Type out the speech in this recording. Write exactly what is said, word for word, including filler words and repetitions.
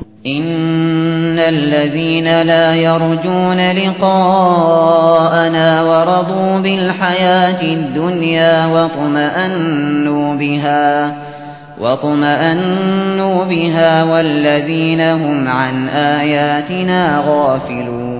إن الذين لا يرجون لقاءنا ورضوا بالحياة الدنيا واطمأنوا بها واطمأنوا بها والذين هم عن آياتنا غافلون